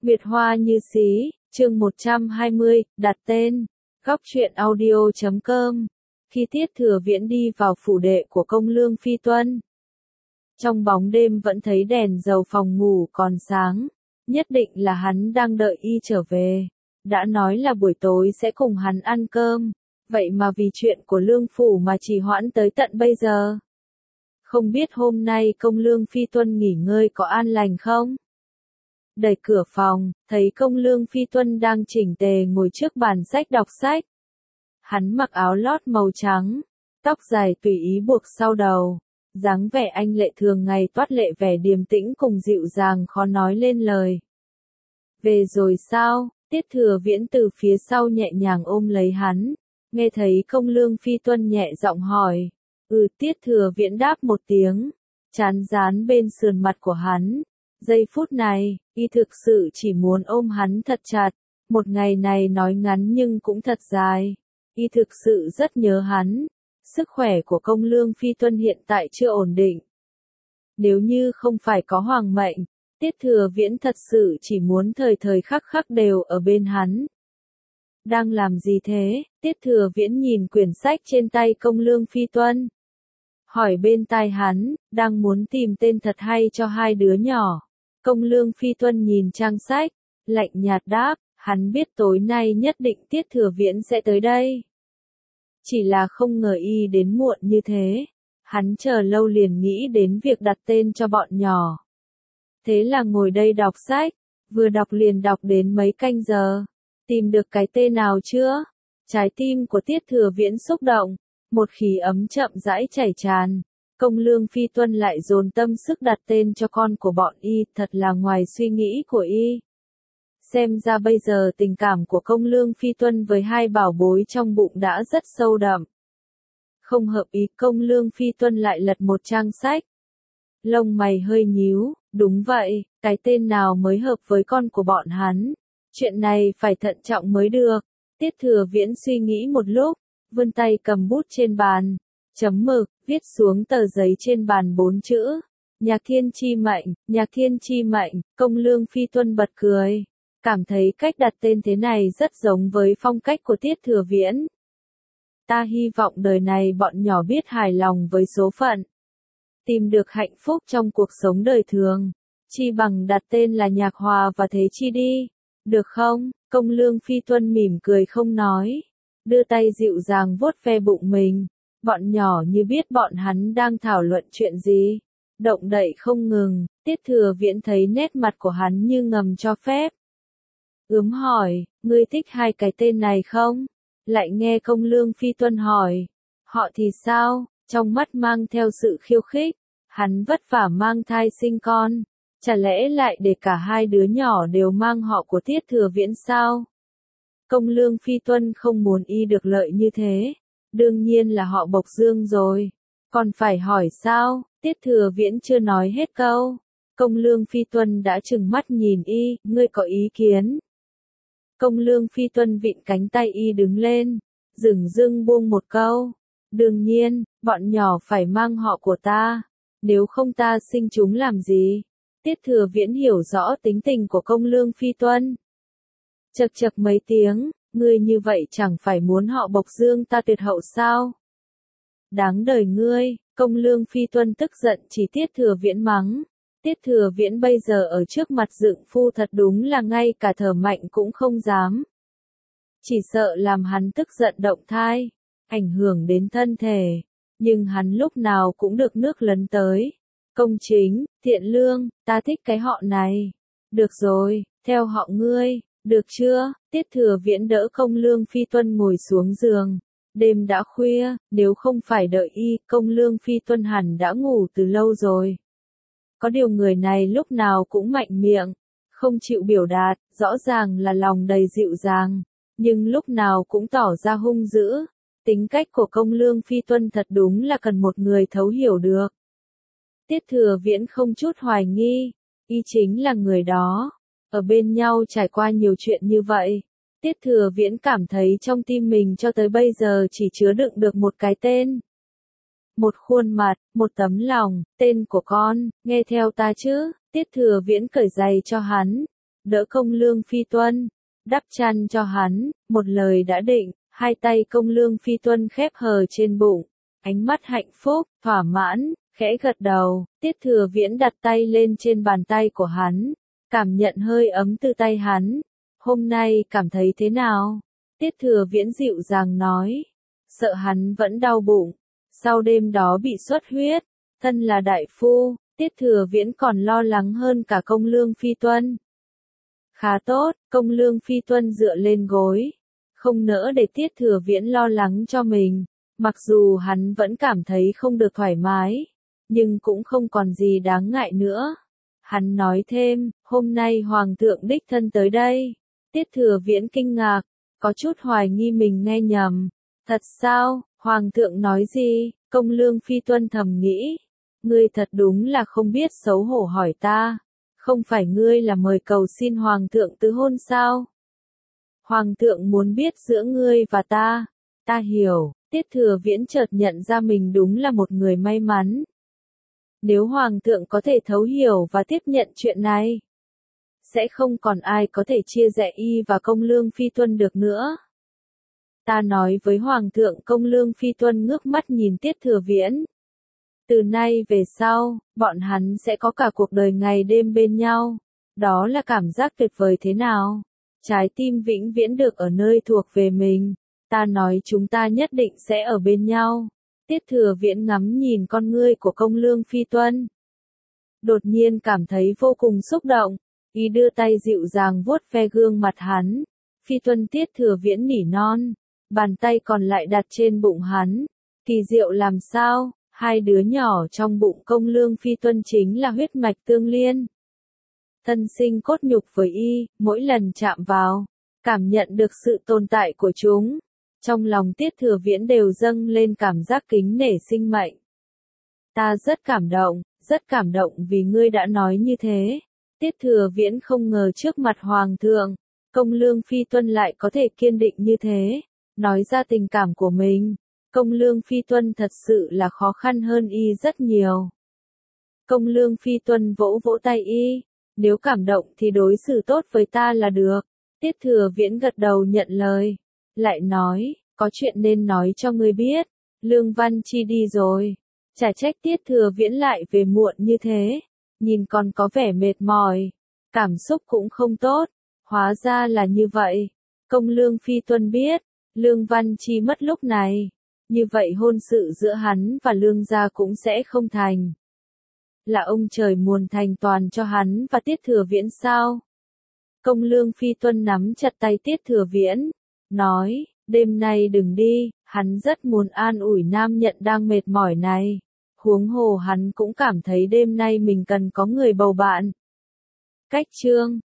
Nguyệt Hoa như xí, chương 120, đặt tên. Góc truyện audio.com. Khi Tiết Thừa Viễn đi vào phủ đệ của công lương Phi Tuân, trong bóng đêm vẫn thấy đèn dầu phòng ngủ còn sáng, nhất định là hắn đang đợi y trở về. Đã nói là buổi tối sẽ cùng hắn ăn cơm, vậy mà vì chuyện của lương phủ mà trì hoãn tới tận bây giờ. Không biết hôm nay công lương Phi Tuân nghỉ ngơi có an lành không? Đẩy cửa phòng, thấy công lương Phi Tuân đang chỉnh tề ngồi trước bàn sách đọc sách. Hắn mặc áo lót màu trắng, tóc dài tùy ý buộc sau đầu, dáng vẻ anh lệ thường ngày toát lệ vẻ điềm tĩnh cùng dịu dàng khó nói lên lời. Về rồi sao? Tiết Thừa Viễn từ phía sau nhẹ nhàng ôm lấy hắn, nghe thấy công lương Phi Tuân nhẹ giọng hỏi. Tiết Thừa Viễn đáp một tiếng, chán dán bên sườn mặt của hắn. Giây phút này, y thực sự chỉ muốn ôm hắn thật chặt. Một ngày này nói ngắn nhưng cũng thật dài. Y thực sự rất nhớ hắn. Sức khỏe của công lương Phi Tuân hiện tại chưa ổn định. Nếu như không phải có hoàng mệnh, Tiết Thừa Viễn thật sự chỉ muốn thời thời khắc khắc đều ở bên hắn. Đang làm gì thế? Tiết Thừa Viễn nhìn quyển sách trên tay công lương Phi Tuân. Hỏi bên tai hắn, đang muốn tìm tên thật hay cho hai đứa nhỏ. Công lương Phi Tuân nhìn trang sách, lạnh nhạt đáp, hắn biết tối nay nhất định Tiết Thừa Viễn sẽ tới đây. Chỉ là không ngờ y đến muộn như thế. Hắn chờ lâu liền nghĩ đến việc đặt tên cho bọn nhỏ. Thế là ngồi đây đọc sách, vừa đọc liền đọc đến mấy canh giờ. Tìm được cái tên nào chưa? Trái tim của Tiết Thừa Viễn xúc động, một khí ấm chậm rãi chảy tràn. Công lương Phi Tuân lại dồn tâm sức đặt tên cho con của bọn y, thật là ngoài suy nghĩ của y. Xem ra bây giờ tình cảm của công lương Phi Tuân với hai bảo bối trong bụng đã rất sâu đậm. Không hợp ý, công lương Phi Tuân lại lật một trang sách. Lông mày hơi nhíu, đúng vậy, cái tên nào mới hợp với con của bọn hắn. Chuyện này phải thận trọng mới được. Tiết Thừa Viễn suy nghĩ một lúc, vươn tay cầm bút trên bàn, chấm mực, viết xuống tờ giấy trên bàn 4 chữ. Nhạc Thiên Chi Mệnh, Nhạc Thiên Chi Mệnh. Công lương Phi Tuân bật cười, cảm thấy cách đặt tên thế này rất giống với phong cách của Tiết Thừa Viễn. Ta hy vọng đời này bọn nhỏ biết hài lòng với số phận, tìm được hạnh phúc trong cuộc sống đời thường, chi bằng đặt tên là Nhạc Hòa và Thế Chi đi, được không? Công lương Phi Tuân mỉm cười không nói, đưa tay dịu dàng vuốt ve bụng mình. Bọn nhỏ như biết bọn hắn đang thảo luận chuyện gì, động đậy không ngừng. Tiết Thừa Viễn thấy nét mặt của hắn như ngầm cho phép. Hỏi, ngươi thích hai cái tên này không? Lại nghe công lương Phi Tuân hỏi, họ thì sao? Trong mắt mang theo sự khiêu khích. Hắn vất vả mang thai sinh con, chả lẽ lại để cả hai đứa nhỏ đều mang họ của Tiết Thừa Viễn sao? Công lương Phi Tuân không muốn y được lợi như thế. Đương nhiên là họ Bộc Dương rồi. Còn phải hỏi sao? Tiết Thừa Viễn chưa nói hết câu. Công lương Phi Tuân đã trừng mắt nhìn y, ngươi có ý kiến? Công lương Phi Tuân vịn cánh tay y đứng lên, dửng dưng buông một câu. Đương nhiên, bọn nhỏ phải mang họ của ta. Nếu không ta sinh chúng làm gì? Tiết Thừa Viễn hiểu rõ tính tình của công lương Phi Tuân. Chậc chậc mấy tiếng, ngươi như vậy chẳng phải muốn họ Bộc Dương ta tuyệt hậu sao? Đáng đời ngươi. Công lương Phi Tuân tức giận chỉ Tiết Thừa Viễn mắng. Tiết Thừa Viễn bây giờ ở trước mặt dượng phu thật đúng là ngay cả thở mạnh cũng không dám. Chỉ sợ làm hắn tức giận động thai, ảnh hưởng đến thân thể. Nhưng hắn lúc nào cũng được nước lấn tới. Công chính, thiện lương, ta thích cái họ này. Được rồi, theo họ ngươi, được chưa? Tiết Thừa Viễn đỡ công lương Phi Tuân ngồi xuống giường. Đêm đã khuya, nếu không phải đợi y, công lương Phi Tuân hẳn đã ngủ từ lâu rồi. Có điều người này lúc nào cũng mạnh miệng, không chịu biểu đạt, rõ ràng là lòng đầy dịu dàng, nhưng lúc nào cũng tỏ ra hung dữ. Tính cách của công lương Phi Tuân thật đúng là cần một người thấu hiểu được. Tiết Thừa Viễn không chút hoài nghi, y chính là người đó. Ở bên nhau trải qua nhiều chuyện như vậy, Tiết Thừa Viễn cảm thấy trong tim mình cho tới bây giờ chỉ chứa đựng được một cái tên. Một khuôn mặt, một tấm lòng, tên của con, nghe theo ta chứ? Tiết Thừa Viễn cởi giày cho hắn, đỡ công lương phi tuân, đắp chăn cho hắn, một lời đã định, hai tay công lương phi tuân khép hờ trên bụng, ánh mắt hạnh phúc, thỏa mãn, khẽ gật đầu, Tiết Thừa Viễn đặt tay lên trên bàn tay của hắn, cảm nhận hơi ấm từ tay hắn. Hôm nay cảm thấy thế nào? Tiết Thừa Viễn dịu dàng nói, sợ hắn vẫn đau bụng, sau đêm đó bị xuất huyết, thân là đại phu, Tiết Thừa Viễn còn lo lắng hơn cả công lương phi tuân. Khá tốt, công lương phi tuân dựa lên gối, không nỡ để Tiết Thừa Viễn lo lắng cho mình, mặc dù hắn vẫn cảm thấy không được thoải mái, nhưng cũng không còn gì đáng ngại nữa. Hắn nói thêm, hôm nay Hoàng thượng đích thân tới đây. Tiết Thừa Viễn kinh ngạc, có chút hoài nghi mình nghe nhầm. Thật sao, Hoàng thượng nói gì? Công lương phi tuân thầm nghĩ. Ngươi thật đúng là không biết xấu hổ hỏi ta. Không phải ngươi là mời cầu xin Hoàng thượng tứ hôn sao? Hoàng thượng muốn biết giữa ngươi và ta. Ta hiểu, Tiết Thừa Viễn chợt nhận ra mình đúng là một người may mắn. Nếu Hoàng thượng có thể thấu hiểu và tiếp nhận chuyện này, sẽ không còn ai có thể chia rẽ y và công lương phi tuân được nữa. Ta nói với Hoàng thượng. Công lương phi tuân ngước mắt nhìn Tiết Thừa Viễn. Từ nay về sau, bọn hắn sẽ có cả cuộc đời ngày đêm bên nhau. Đó là cảm giác tuyệt vời thế nào? Trái tim vĩnh viễn được ở nơi thuộc về mình. Ta nói chúng ta nhất định sẽ ở bên nhau. Tiết Thừa Viễn ngắm nhìn con ngươi của công lương phi tuân. Đột nhiên cảm thấy vô cùng xúc động. Y đưa tay dịu dàng vuốt ve gương mặt hắn. Phi tuân. Tiết Thừa Viễn nỉ non. Bàn tay còn lại đặt trên bụng hắn. Kỳ diệu làm sao? Hai đứa nhỏ trong bụng công lương phi tuân chính là huyết mạch tương liên. Thân sinh cốt nhục với y, mỗi lần chạm vào, cảm nhận được sự tồn tại của chúng. Trong lòng Tiết Thừa Viễn đều dâng lên cảm giác kính nể sinh mệnh. Ta rất cảm động vì ngươi đã nói như thế. Tiết Thừa Viễn không ngờ trước mặt Hoàng thượng, công lương phi tuân lại có thể kiên định như thế, nói ra tình cảm của mình. Công lương phi tuân thật sự là khó khăn hơn y rất nhiều. Công lương phi tuân vỗ vỗ tay y, nếu cảm động thì đối xử tốt với ta là được. Tiết Thừa Viễn gật đầu nhận lời, lại nói, có chuyện nên nói cho ngươi biết, Lương Văn Chi đi rồi. Chả trách Tiết Thừa Viễn lại về muộn như thế, nhìn còn có vẻ mệt mỏi, cảm xúc cũng không tốt, hóa ra là như vậy. Công lương phi tuân biết, Lương Văn Chi mất lúc này, như vậy hôn sự giữa hắn và Lương gia cũng sẽ không thành. Là ông trời muốn thành toàn cho hắn và Tiết Thừa Viễn sao? Công lương phi tuân nắm chặt tay Tiết Thừa Viễn, nói, đêm nay đừng đi, hắn rất muốn an ủi nam nhận đang mệt mỏi này. Huống hồ hắn cũng cảm thấy đêm nay mình cần có người bầu bạn. Cách chương